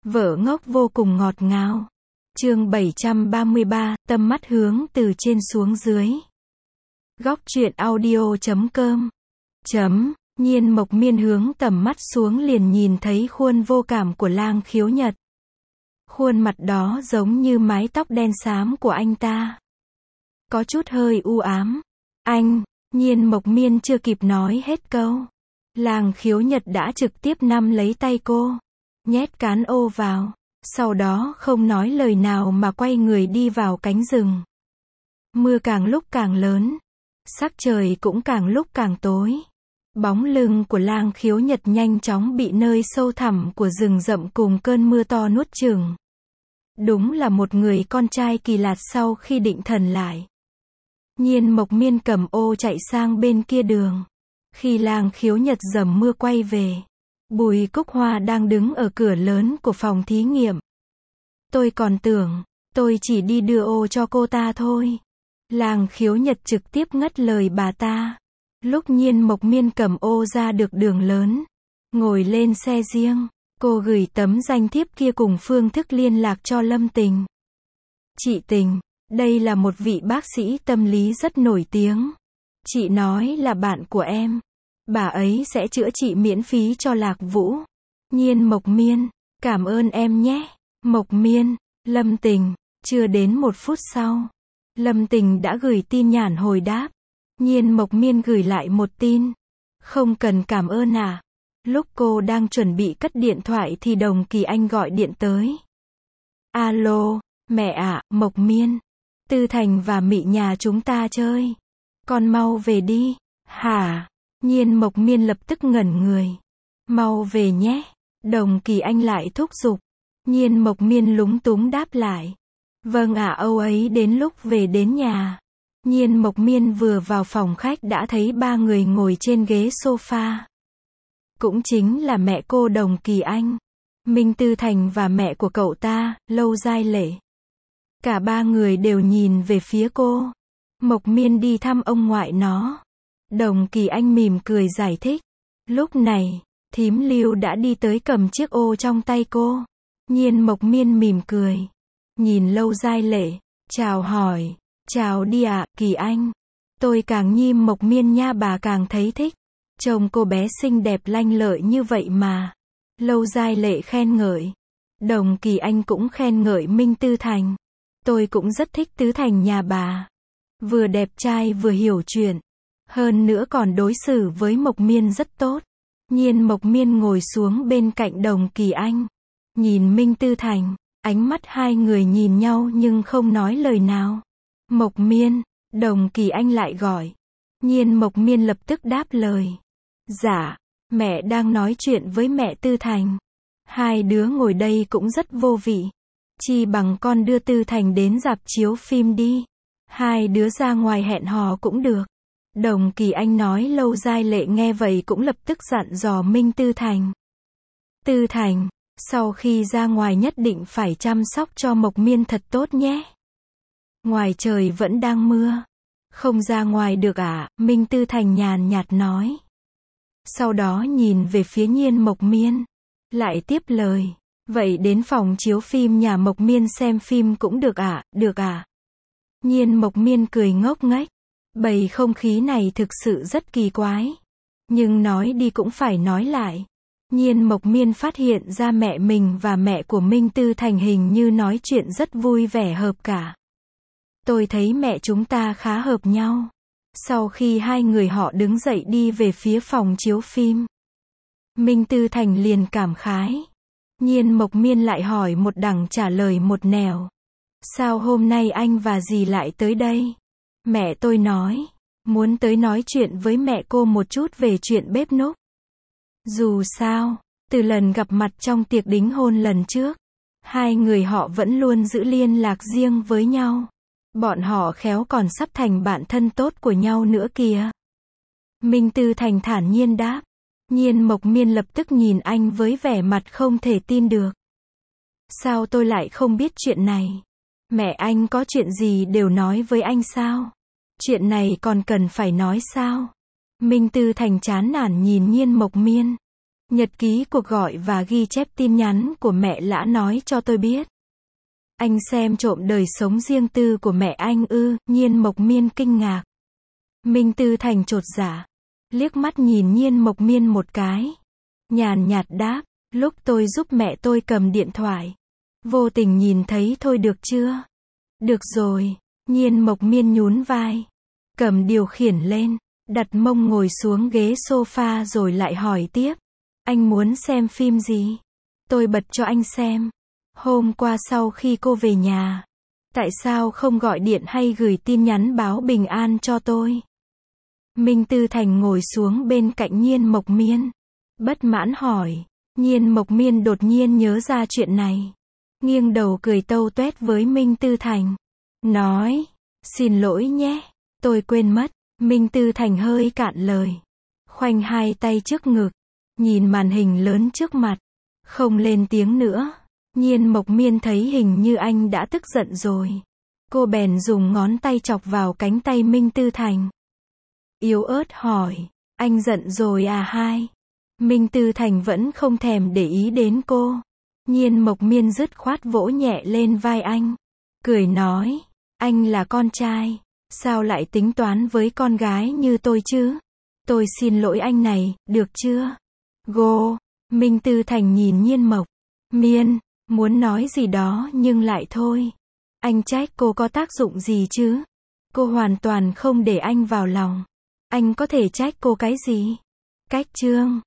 Vợ ngốc vô cùng ngọt ngào. Chương 733, tâm mắt hướng từ trên xuống dưới. Góc truyện audio.com. Nhiên Mộc Miên hướng tầm mắt xuống liền nhìn thấy khuôn vô cảm của Lang Khiếu Nhật. Khuôn mặt đó giống như mái tóc đen xám của anh ta. Có chút hơi u ám. Nhiên Mộc Miên chưa kịp nói hết câu. Lang Khiếu Nhật đã trực tiếp nắm lấy tay cô. Nhét cán ô vào. Sau đó không nói lời nào mà quay người đi vào cánh rừng. Mưa càng lúc càng lớn. Sắc trời cũng càng lúc càng tối. Bóng lưng của Lang Khiếu Nhật nhanh chóng bị nơi sâu thẳm của rừng rậm cùng cơn mưa to nuốt chửng. Đúng là một người con trai kỳ lạ. Sau khi định thần lại, Nhiên Mộc Miên cầm ô chạy sang bên kia đường. Khi Lang Khiếu Nhật dầm mưa quay về, Bùi Cúc Hoa đang đứng ở cửa lớn của phòng thí nghiệm. Tôi còn tưởng, tôi chỉ đi đưa ô cho cô ta thôi. Lang Khiếu Nhật trực tiếp ngắt lời bà ta. Lúc Nhiên Mộc Miên cầm ô ra được đường lớn, ngồi lên xe riêng, cô gửi tấm danh thiếp kia cùng phương thức liên lạc cho Lâm Tình. Chị Tình, đây là một vị bác sĩ tâm lý rất nổi tiếng. Chị nói là bạn của em. Bà ấy sẽ chữa trị miễn phí cho Lạc Vũ. Nhiên Mộc Miên, cảm ơn em nhé. Mộc Miên, Lâm Tình. Chưa đến 1 phút sau, Lâm Tình đã gửi tin nhắn hồi đáp. Nhiên Mộc Miên gửi lại một tin. Không cần cảm ơn à. Lúc cô đang chuẩn bị cất điện thoại thì Đồng Kỳ Anh gọi điện tới. Alo, mẹ ạ, Mộc Miên. Tư Thành và Mị nhà chúng ta chơi. Con mau về đi. Hả? Nhiên Mộc Miên lập tức ngẩn người. Mau về nhé. Đồng Kỳ Anh lại thúc giục. Nhiên Mộc Miên lúng túng đáp lại. Vâng ạ, Âu ấy đến lúc về đến nhà. Nhiên Mộc Miên vừa vào phòng khách đã thấy 3 người ngồi trên ghế sofa. Cũng chính là mẹ cô Đồng Kỳ Anh, Minh Tư Thành và mẹ của cậu ta, Lâu Giai Lệ. Cả 3 người đều nhìn về phía cô. Mộc Miên đi thăm ông ngoại nó. Đồng Kỳ Anh mỉm cười giải thích. Lúc này, thím Lưu đã đi tới cầm chiếc ô trong tay cô. Nhiên Mộc Miên mỉm cười. Nhìn Lâu Giai Lệ, chào hỏi. Chào đi ạ, Kỳ Anh. Tôi càng Nhiên Mộc Miên nha, bà càng thấy thích. Trông cô bé xinh đẹp lanh lợi như vậy mà. Lâu Giai Lệ khen ngợi. Đồng Kỳ Anh cũng khen ngợi Minh Tư Thành. Tôi cũng rất thích Tứ Thành nhà bà. Vừa đẹp trai vừa hiểu chuyện. Hơn nữa còn đối xử với Mộc Miên rất tốt. Nhiên Mộc Miên ngồi xuống bên cạnh Đồng Kỳ Anh. Nhìn Minh Tư Thành. Ánh mắt hai người nhìn nhau nhưng không nói lời nào. Mộc Miên, Đồng Kỳ Anh lại gọi. Nhiên Mộc Miên lập tức đáp lời. Dạ, mẹ đang nói chuyện với mẹ Tư Thành. Hai đứa ngồi đây cũng rất vô vị. Chi bằng con đưa Tư Thành đến rạp chiếu phim đi. Hai đứa ra ngoài hẹn hò cũng được. Đồng Kỳ Anh nói. Lâu Giai Lệ nghe vậy cũng lập tức dặn dò Minh Tư Thành. Tư Thành, sau khi ra ngoài nhất định phải chăm sóc cho Mộc Miên thật tốt nhé. Ngoài trời vẫn đang mưa. Không ra ngoài được à? Minh Tư Thành nhàn nhạt nói. Sau đó nhìn về phía Nhiên Mộc Miên. Lại tiếp lời. Vậy đến phòng chiếu phim nhà Mộc Miên xem phim cũng được à? Được à? Nhiên Mộc Miên cười ngốc nghếch. Bầu không khí này thực sự rất kỳ quái. Nhưng nói đi cũng phải nói lại. Nhiên Mộc Miên phát hiện ra mẹ mình và mẹ của Minh Tư Thành hình như nói chuyện rất vui vẻ hợp cả. Tôi thấy mẹ chúng ta khá hợp nhau. Sau khi hai người họ đứng dậy đi về phía phòng chiếu phim, Minh Tư Thành liền cảm khái. Nhiên Mộc Miên lại hỏi một đằng trả lời một nẻo. Sao hôm nay anh và dì lại tới đây? Mẹ tôi nói, muốn tới nói chuyện với mẹ cô một chút về chuyện bếp núc. Dù sao, từ lần gặp mặt trong tiệc đính hôn lần trước, hai người họ vẫn luôn giữ liên lạc riêng với nhau. Bọn họ khéo còn sắp thành bạn thân tốt của nhau nữa kìa. Minh Tư Thành thản nhiên đáp. Nhiên Mộc Miên lập tức nhìn anh với vẻ mặt không thể tin được. Sao tôi lại không biết chuyện này? Mẹ anh có chuyện gì đều nói với anh sao? Chuyện này còn cần phải nói sao? Minh Tư Thành chán nản nhìn Nhiên Mộc Miên. Nhật ký cuộc gọi và ghi chép tin nhắn của mẹ Lã nói cho tôi biết. Anh xem trộm đời sống riêng tư của mẹ anh ư? Nhiên Mộc Miên kinh ngạc. Minh Tư Thành chột dạ. Liếc mắt nhìn Nhiên Mộc Miên một cái. Nhàn nhạt đáp, lúc tôi giúp mẹ tôi cầm điện thoại. Vô tình nhìn thấy thôi được chưa? Được rồi. Nhiên Mộc Miên nhún vai. Cầm điều khiển lên. Đặt mông ngồi xuống ghế sofa rồi lại hỏi tiếp. Anh muốn xem phim gì? Tôi bật cho anh xem. Hôm qua sau khi cô về nhà. Tại sao không gọi điện hay gửi tin nhắn báo bình an cho tôi? Minh Tư Thành ngồi xuống bên cạnh Nhiên Mộc Miên. Bất mãn hỏi. Nhiên Mộc Miên đột nhiên nhớ ra chuyện này. Nghiêng đầu cười tâu tuét với Minh Tư Thành. Nói. Xin lỗi nhé. Tôi quên mất. Minh Tư Thành hơi cạn lời. Khoanh hai tay trước ngực. Nhìn màn hình lớn trước mặt. Không lên tiếng nữa. Nhiên Mộc Miên thấy hình như anh đã tức giận rồi. Cô bèn dùng ngón tay chọc vào cánh tay Minh Tư Thành. Yếu ớt hỏi. Anh giận rồi à hai? Minh Tư Thành vẫn không thèm để ý đến cô. Nhiên Mộc Miên dứt khoát vỗ nhẹ lên vai anh. Cười nói. Anh là con trai. Sao lại tính toán với con gái như tôi chứ? Tôi xin lỗi anh này, được chưa? Gô. Minh Tư Thành nhìn Nhiên Mộc Miên. Muốn nói gì đó nhưng lại thôi. Anh trách cô có tác dụng gì chứ? Cô hoàn toàn không để anh vào lòng. Anh có thể trách cô cái gì? Cách chương.